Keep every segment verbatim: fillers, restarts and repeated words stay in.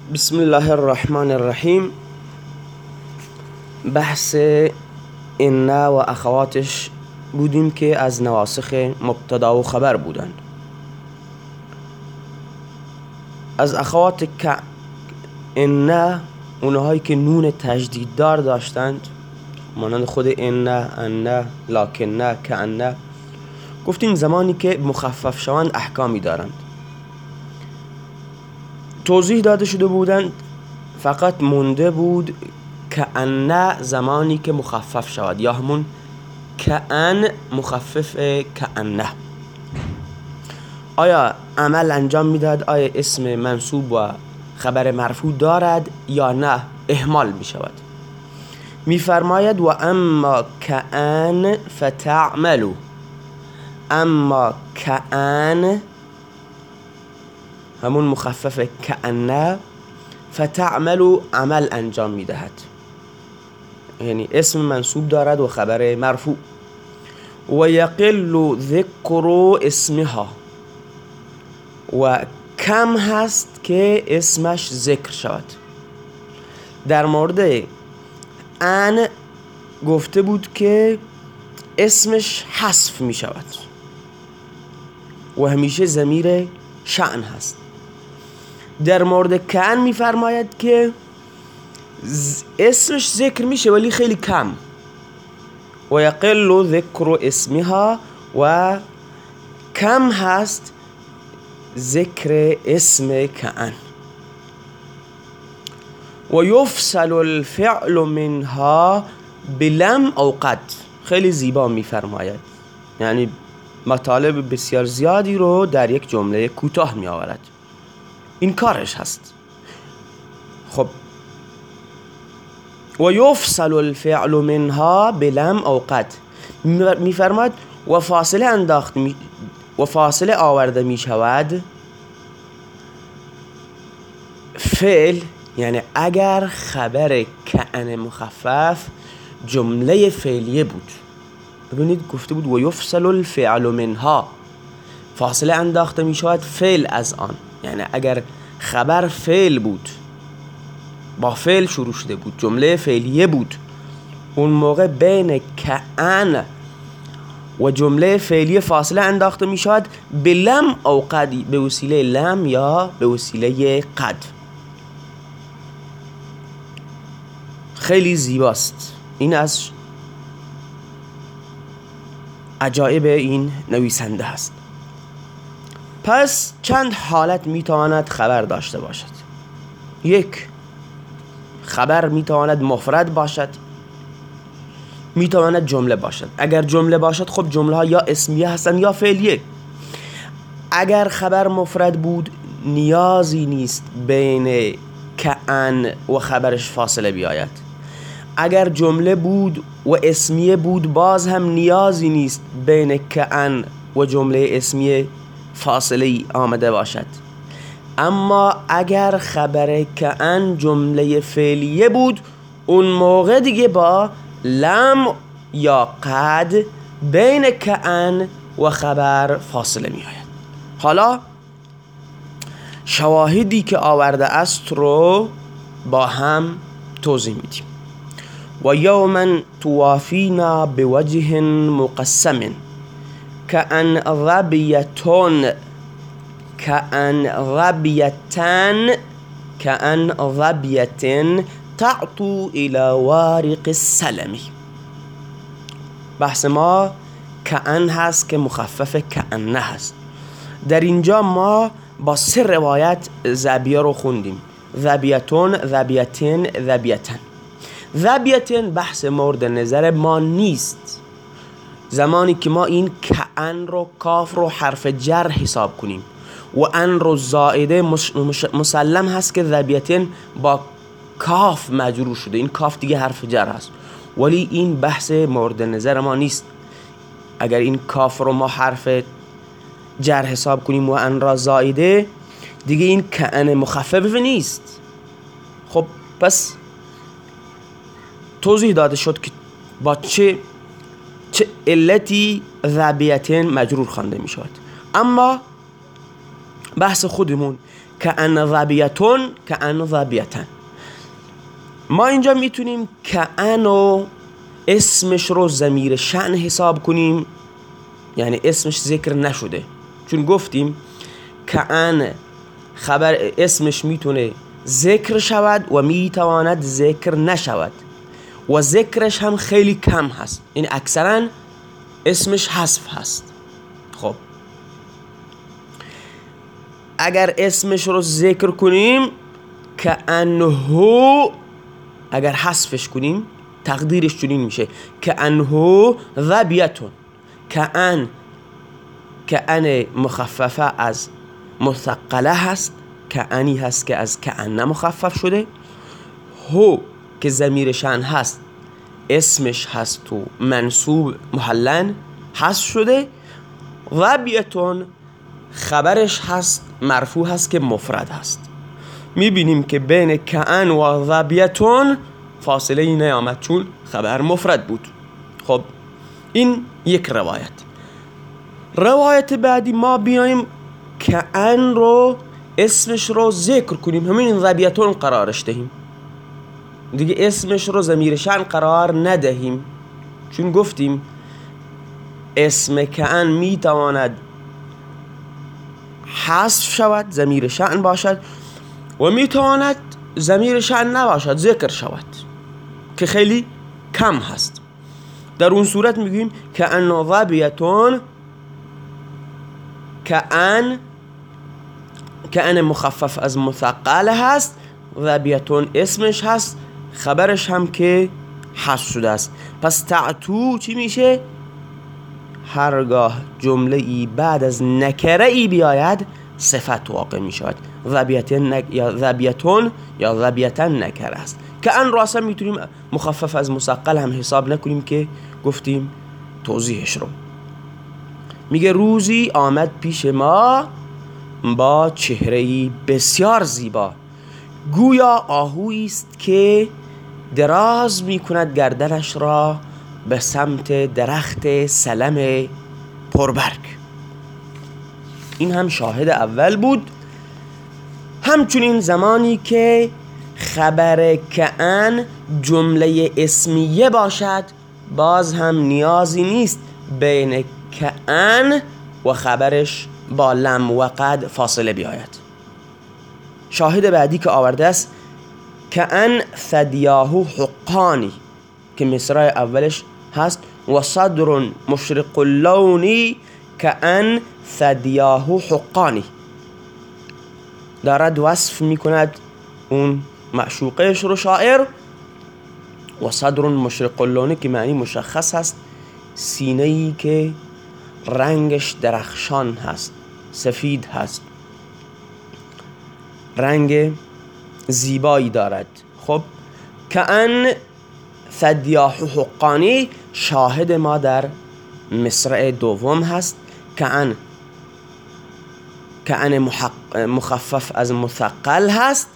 بسم الله الرحمن الرحیم. بحث ان و اخواتش بودیم که از نواسخ مبتدا و خبر بودند. از اخوات که ان، اونهایی که نون تجدید دار داشتند مانند خود ان، ان، لکن، کأن، گفتیم زمانی که مخفف شوند احکامی دارند. توضیح داده شده بودند، فقط مونده بود کأن زمانی که مخفف شود، یا همون کأن مخفف کأن، آیا عمل انجام میداد، آیا اسم منصوب و خبر مرفوع دارد یا نه، اهمال می شود. می فرماید و اما کأن فتعملو، اما کأن همون مخفف کأن، فتعملو عمل انجام می دهد، یعنی اسم منصوب دارد و خبر مرفوع. و یقل ذکر اسمها، و کم هست که اسمش ذکر شود. در مورد ان گفته بود که اسمش حذف می شود و همیشه ضمیر شأن هست. در مورد کأن می فرماید که اسمش ذکر میشه ولی خیلی کم. و یقل ذکر اسمها، و کم هست ذکر اسم کأن. و یفصل الفعل منها بلم او قد، خیلی زیبا میفرماید، یعنی مطالب بسیار زیادی رو در یک جمله کوتاه می آورد. این کارش هست. خب و یفصل الفعل منها بلم او قد، میفرماید و فاصله انداخت می و فاصله آورده می شود فعل، یعنی اگر خبر کأن مخفف جمله فعلیه بود. ببینید گفته بود و یفصل الفعل منها، فاصله انداخته می شود فعل از آن، یعنی اگر خبر فعل بود، با فعل شروع شده بود، جمله فعلیه بود، اون موقع بین کأن و جمله فعلیه فاصله انداخته می شود به لم او قد، به وسیله لم یا به وسیله قد. خیلی زیباست. این از عجایب این نویسنده هست. پس چند حالت می تواند خبر داشته باشد. یک، خبر می تواند مفرد باشد، می تواند جمله باشد. اگر جمله باشد خب جمله ها یا اسمیه هستند یا فعلیه. اگر خبر مفرد بود نیازی نیست بین کأن و خبرش فاصله بیاید. اگر جمله بود و اسمیه بود باز هم نیازی نیست بین کأن و جمله اسمیه فاصله آمده باشد. اما اگر خبر کأن جمله فعلیه بود اون موقع دیگه با لم یا قد بین کأن و خبر فاصله می آید. حالا شواهدی که آورده است رو با هم توضیح میدیم. و یوما توافینا بوجه مقسم کأن ظبیتون، کأن ظبیتن، کأن ظبیتن تعطو الى وارق السلمی. بحث ما کأن هست که مخفف کأن هست. در اینجا ما با سه روایت ذبیه رو خوندیم: ذبیتون، ذبیتن، ذبیتن. ذبیتن بحث مورد نظر ما نیست زمانی که ما این کأن رو، کاف رو حرف جر حساب کنیم و ان رو زائده، مسلم هست که ذبیتن با کاف مجرور شده، این کاف دیگه حرف جر هست، ولی این بحث مورد نظر ما نیست. اگر این کاف رو ما حرف جر حساب کنیم و ان را زائده، دیگه این کأن مخفف نیست. خب پس توضیح داده شد که با چه چه علتی ذبیتن مجرور خوانده می شود. اما بحث خودمون کأن ظبیتون کأن ظبیتن. ما اینجا میتونیم کأنو اسمش رو ضمیر شأن حساب کنیم، یعنی اسمش ذکر نشده، چون گفتیم کأن خبر اسمش میتونه ذکر شود و میتواند ذکر نشود و ذکرش هم خیلی کم هست، یعنی اکثرا اسمش حذف هست. خب اگر اسمش رو ذکر کنیم کأنه، اگر حذفش کنیم تقدیرش چنین میشه کأنه ظبیتون. کأن کأن مخففه از مثقله هست، کأنی هست که از کأن مخفف شده. هو که ضمیر شأن هست اسمش هست و منصوب محلن هست شده. ظبیتون خبرش هست مرفوع هست که مفرد هست. میبینیم که بین کأن و ظبیتون فاصله ای نیامد چون خبر مفرد بود. خب این یک روایت. روایت بعدی ما بیایم کأن رو اسمش رو ذکر کنیم، همین ظبیتون قرارش دهیم، دیگه اسمش رو ضمیر شأن قرار ندهیم، چون گفتیم اسم کأن میتواند حذف شود ضمیر شأن باشد و میتواند ضمیر شأن نباشد ذکر شود که خیلی کم هست. در اون صورت میگیم کأن ظبیتون، کأن کأن مخفف از مثقل هست، ظبیتون اسمش هست، خبرش هم که حذف شده است. پس تعتو چی میشه؟ هرگاه جمله ای بعد از نکره ای بیاید صفت واقع می شود. ظبیتون نک... یا ظبیتون یا ظبیتن نکره است. کأن رو اصلا میتونیم مخفف از مثقل هم حساب نکنیم که گفتیم توضیحش رو. میگه روزی آمد پیش ما با چهره‌ای بسیار زیبا، گویا آهویی است که دراز میکند گردنش را به سمت درخت سلم پربرگ. این هم شاهد اول بود. همچنین زمانی که خبر کأن جمله اسمیه باشد باز هم نیازی نیست بین کأن و خبرش با لم و قد فاصله بیاید. شاهد بعدی که آورده است کأن ثدیاه حقانی که مصرع اولش هست و صدر مشرق اللونی کأن ثدیاه حقانی، دارد وصف میکند اون معشوقش رو شاعر. و صدر مشرق اللونی که معنی مشخص هست، سینه‌ای که رنگش درخشان هست، سفید هست، رنگ زیبایی دارد. خب کأن ثدیاه حقانی شاهد ما در مصرع دوم هست. کأن کأن مخفف از مثقل هست،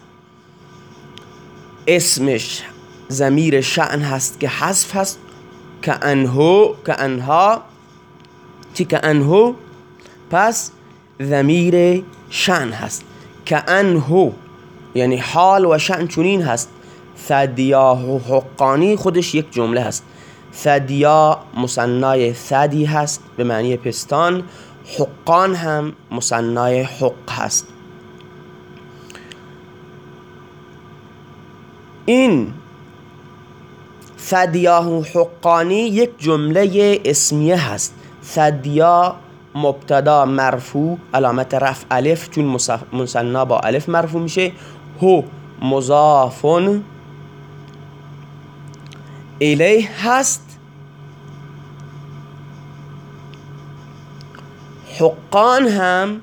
اسمش ضمیر شأن هست که حذف هست. کأنه کأنها چی کأنه، پس ضمیر شأن هست. کأنه یعنی حال و شأن چنین هست. ثدیاه حقانی خودش یک جمله هست. ثدیا مثنای ثدی هست به معنی پستان، حقان هم مثنای حق هست. این ثدیاه حقانی یک جمله اسمیه هست. ثدیا مبتدا مرفوع علامت رفع الف، چون مثنا با الف مرفوع میشه. هو مضافون الیه هست. حقان هم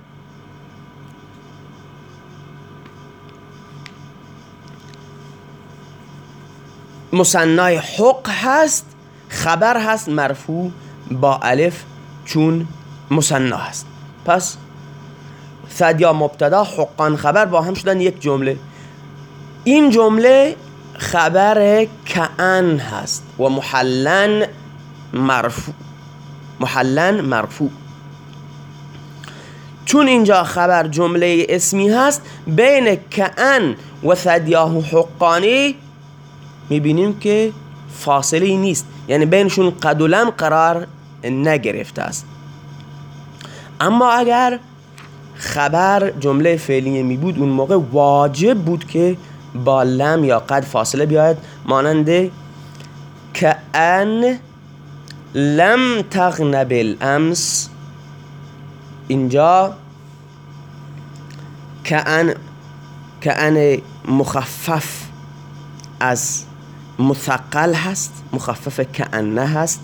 مثنای حق هست، خبر هست مرفوع با الف چون مثنا هست. پس ثدیا مبتدا حقان خبر با هم شدن یک جمله. این جمله خبر کأن هست و محلن مرفوع، محلن مرفوع. چون اینجا خبر جمله اسمی هست بین کأن و ثدیاه حقانی میبینیم که فاصله نیست، یعنی بینشون قد و لم قرار نگرفته است. اما اگر خبر جمله فعلیه می بود اون موقع واجب بود که با لم یا قد فاصله بیاید، مانند کأن لم تغن بالامس. اینجا کأن کأن مخفف از مثقل هست، مخفف کأنه هست،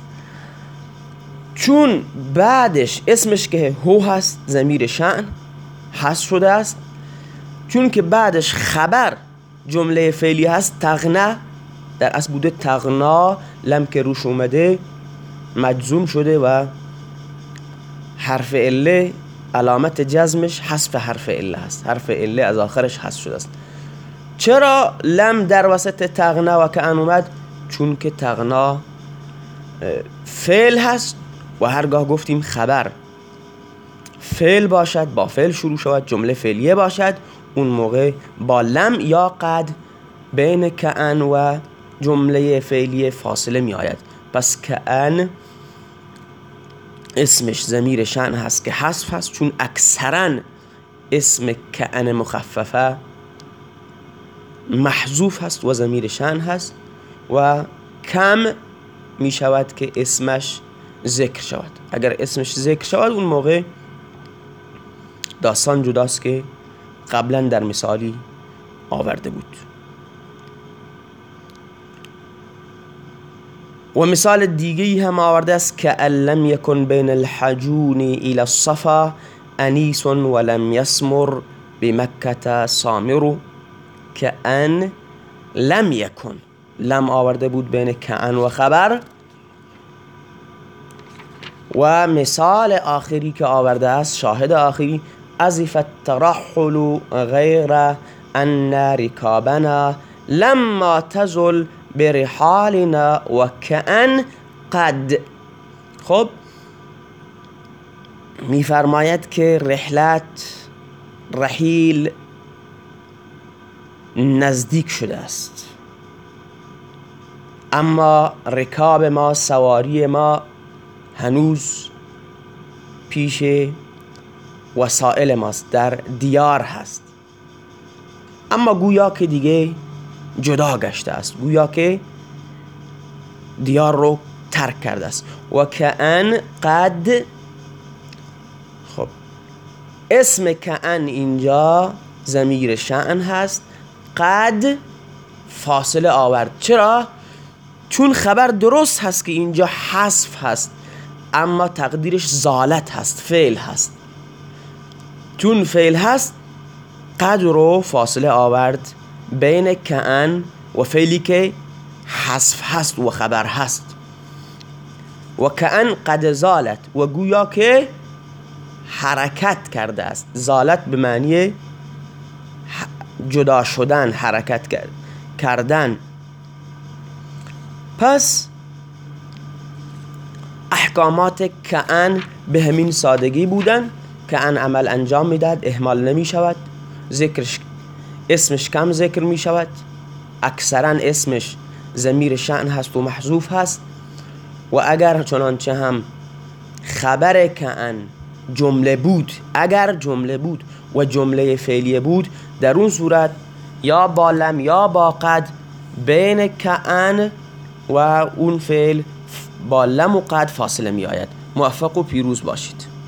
چون بعدش اسمش که هو هست ضمیر شأن حذف شده است، چون که بعدش خبر جمله فعلی هست تغنه، در اصل بوده تغنا، لم که روش اومده مجزوم شده و حرف عله علامت جزمش حذف حرف عله هست، حرف عله از آخرش حذف شده است. چرا لم در وسط تغنا و کأن اومد؟ چون که تغنا فعل هست و هرگاه گفتیم خبر فعل باشد، با فعل شروع شود، جمله فعلیه باشد، اون موقع با لم یا قد بین کأن و جمله فعلیه فاصله می آید. پس کأن اسمش ضمیر شأن هست که حذف هست، چون اکثرا اسم کأن مخففه محذوف هست و ضمیر شأن هست، و کم می شود که اسمش ذکر شود. اگر اسمش ذکر شود اون موقع داستان جداست که قبلا در مثالی آورده بود. و مثال دیگه هم آورده است که لم یکن بین الحجون الى الصفا انیس ولم یسمر بمکة سامر. که ان لم یکن، لم آورده بود بین کأن و خبر. و مثال آخری که آورده است، شاهد آخری، ازف الترحل غیر ان رکابنا لما تزل برحالنا و کأن قد. خب میفرماید که رحلت رحیل نزدیک شده است، اما رکاب ما، سواری ما هنوز پیش وسائل ماست، در دیار هست، اما گویا که دیگه جدا گشته است، گویا که دیار رو ترک کرده است. و کأن قد. خب اسم کأن اینجا ضمیر شأن هست، قد فاصله آورد. چرا؟ چون خبر درست هست که اینجا حذف هست، اما تقدیرش زالت هست، فعل هست. چون فعل هست قد رو فاصله آورد بین کأن و فعلی که حذف هست و خبر هست. و کأن قد زالت، و گویا که حرکت کرده است. زالت به معنی جدا شدن، حرکت کردن. پس احکامات کأن به همین سادگی بودن. کأن عمل انجام میداد، اهمال نمی شود، ذکرش اسمش کم ذکر می شود، اکثرا اسمش ضمیر شأن هست و محذوف هست. و اگر چنانچه هم خبر کأن جمله بود، اگر جمله بود و جمله فعلیه بود، در اون صورت یا با لم یا با قد بین کأن و اون فعل با لم و قد فاصله می آید. موفق و پیروز باشید.